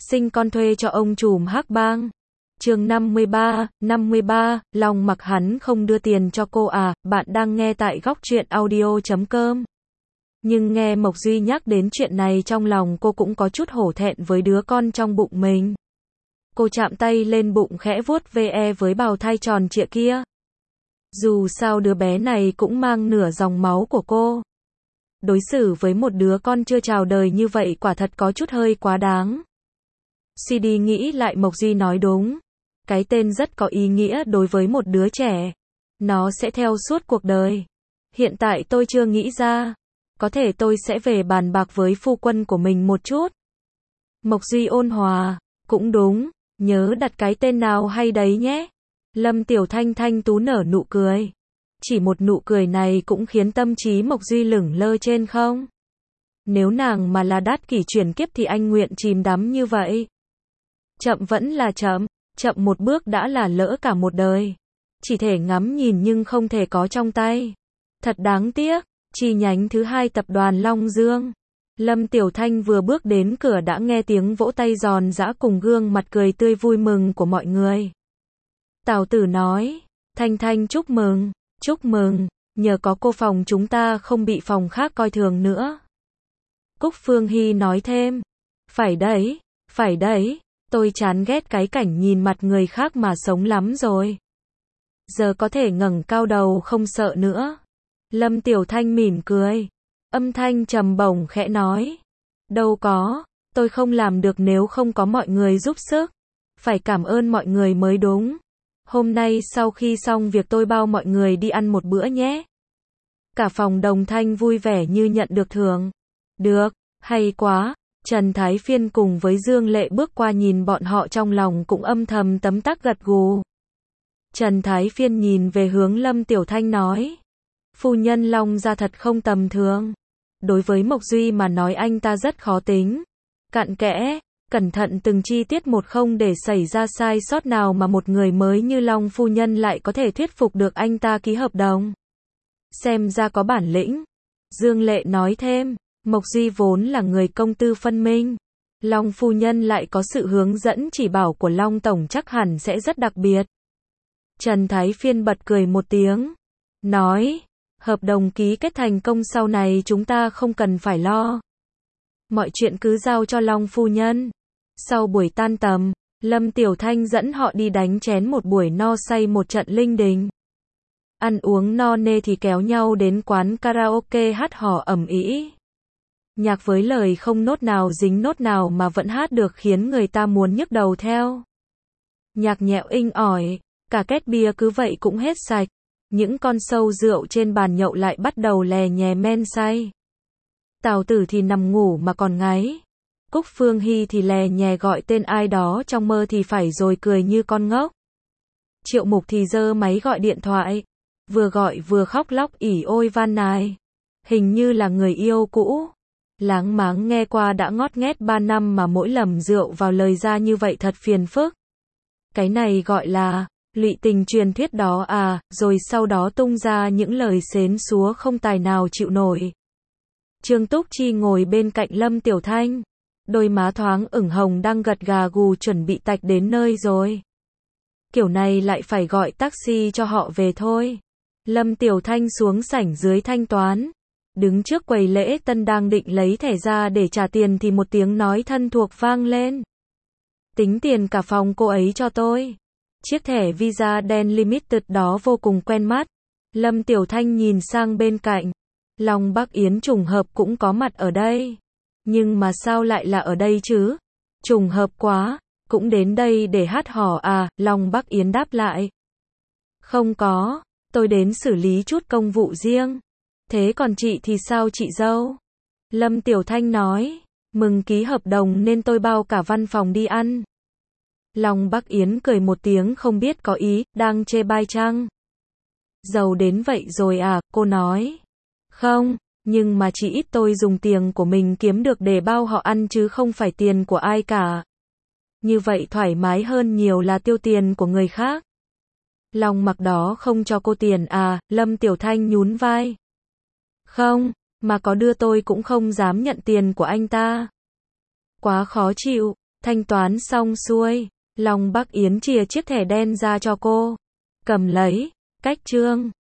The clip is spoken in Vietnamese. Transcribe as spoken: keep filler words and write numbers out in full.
sinh con thuê cho ông trùm hắc bang. Chương năm mươi ba, năm mươi ba, Long mặc hắn không đưa tiền cho cô à, bạn đang nghe tại góc truyện audio chấm com. Nhưng nghe Mộc Duy nhắc đến chuyện này trong lòng cô cũng có chút hổ thẹn với đứa con trong bụng mình. Cô chạm tay lên bụng khẽ vuốt ve với bào thai tròn trịa kia. Dù sao đứa bé này cũng mang nửa dòng máu của cô. Đối xử với một đứa con chưa chào đời như vậy quả thật có chút hơi quá đáng. Suy đi nghĩ lại Mộc Duy nói đúng. Cái tên rất có ý nghĩa đối với một đứa trẻ. Nó sẽ theo suốt cuộc đời. Hiện tại tôi chưa nghĩ ra. Có thể tôi sẽ về bàn bạc với phu quân của mình một chút. Mộc Duy ôn hòa. Cũng đúng. Nhớ đặt cái tên nào hay đấy nhé. Lâm Tiểu Thanh thanh tú nở nụ cười. Chỉ một nụ cười này cũng khiến tâm trí Mộc Duy lửng lơ trên không. Nếu nàng mà là Đát Kỷ chuyển kiếp thì anh nguyện chìm đắm như vậy. Chậm vẫn là chậm. Chậm một bước đã là lỡ cả một đời. Chỉ thể ngắm nhìn nhưng không thể có trong tay. Thật đáng tiếc. Chi nhánh thứ hai tập đoàn Long Dương. Lâm Tiểu Thanh vừa bước đến cửa đã nghe tiếng vỗ tay giòn giã cùng gương mặt cười tươi vui mừng của mọi người. Tào Tử nói, Thanh Thanh chúc mừng, chúc mừng, nhờ có cô phòng chúng ta không bị phòng khác coi thường nữa. Cúc Phương Hy nói thêm, phải đấy, phải đấy, tôi chán ghét cái cảnh nhìn mặt người khác mà sống lắm rồi. Giờ có thể ngẩng cao đầu không sợ nữa. Lâm Tiểu Thanh mỉm cười. Âm thanh trầm bổng khẽ nói. Đâu có, tôi không làm được nếu không có mọi người giúp sức. Phải cảm ơn mọi người mới đúng. Hôm nay sau khi xong việc tôi bao mọi người đi ăn một bữa nhé. Cả phòng đồng thanh vui vẻ như nhận được thưởng. Được, hay quá. Trần Thái Phiên cùng với Dương Lệ bước qua nhìn bọn họ trong lòng cũng âm thầm tấm tắc gật gù. Trần Thái Phiên nhìn về hướng Lâm Tiểu Thanh nói. Phu nhân Long gia thật không tầm thường. Đối với Mộc Duy mà nói anh ta rất khó tính. Cặn kẽ, cẩn thận từng chi tiết một không để xảy ra sai sót nào mà một người mới như Long phu nhân lại có thể thuyết phục được anh ta ký hợp đồng. Xem ra có bản lĩnh. Dương Lệ nói thêm, Mộc Duy vốn là người công tư phân minh. Long phu nhân lại có sự hướng dẫn chỉ bảo của Long tổng chắc hẳn sẽ rất đặc biệt. Trần Thái Phiên bật cười một tiếng. Nói, hợp đồng ký kết thành công sau này chúng ta không cần phải lo. Mọi chuyện cứ giao cho Long phu nhân. Sau buổi tan tầm, Lâm Tiểu Thanh dẫn họ đi đánh chén một buổi no say một trận linh đình. Ăn uống no nê thì kéo nhau đến quán karaoke hát hò ầm ĩ. Nhạc với lời không nốt nào dính nốt nào mà vẫn hát được khiến người ta muốn nhức đầu theo. Nhạc nhẹo inh ỏi, cả két bia cứ vậy cũng hết sạch. Những con sâu rượu trên bàn nhậu lại bắt đầu lè nhè men say. Tào Tử thì nằm ngủ mà còn ngáy. Cúc Phương Hy thì lè nhè gọi tên ai đó trong mơ thì phải rồi cười như con ngốc. Triệu Mục thì giơ máy gọi điện thoại. Vừa gọi vừa khóc lóc ỉ ôi van nài. Hình như là người yêu cũ. Láng máng nghe qua đã ngót nghét ba năm mà mỗi lầm rượu vào lời ra như vậy thật phiền phức. Cái này gọi là lụy tình truyền thuyết đó à, rồi sau đó tung ra những lời xến xúa không tài nào chịu nổi. Trương Túc Chi ngồi bên cạnh Lâm Tiểu Thanh. Đôi má thoáng ửng hồng đang gật gà gù chuẩn bị tạch đến nơi rồi. Kiểu này lại phải gọi taxi cho họ về thôi. Lâm Tiểu Thanh xuống sảnh dưới thanh toán. Đứng trước quầy lễ tân đang định lấy thẻ ra để trả tiền thì một tiếng nói thân thuộc vang lên. Tính tiền cả phòng cô ấy cho tôi. Chiếc thẻ Visa đen Limited đó vô cùng quen mắt. Lâm Tiểu Thanh nhìn sang bên cạnh. Long Bắc Yến trùng hợp cũng có mặt ở đây. Nhưng mà sao lại là ở đây chứ? Trùng hợp quá, cũng đến đây để hát hò à, Long Bắc Yến đáp lại. Không có, tôi đến xử lý chút công vụ riêng. Thế còn chị thì sao chị dâu? Lâm Tiểu Thanh nói, mừng ký hợp đồng nên tôi bao cả văn phòng đi ăn. Long Bắc Yến cười một tiếng không biết có ý, đang chê bai chăng? Giàu đến vậy rồi à, cô nói. Không, nhưng mà chỉ ít tôi dùng tiền của mình kiếm được để bao họ ăn chứ không phải tiền của ai cả. Như vậy thoải mái hơn nhiều là tiêu tiền của người khác. Long Mặc đó không cho cô tiền à, Lâm Tiểu Thanh nhún vai. Không, mà có đưa tôi cũng không dám nhận tiền của anh ta. Quá khó chịu, Thanh toán xong xuôi, Long Bắc Yến chìa chiếc thẻ đen ra cho cô. Cầm lấy, cách trương.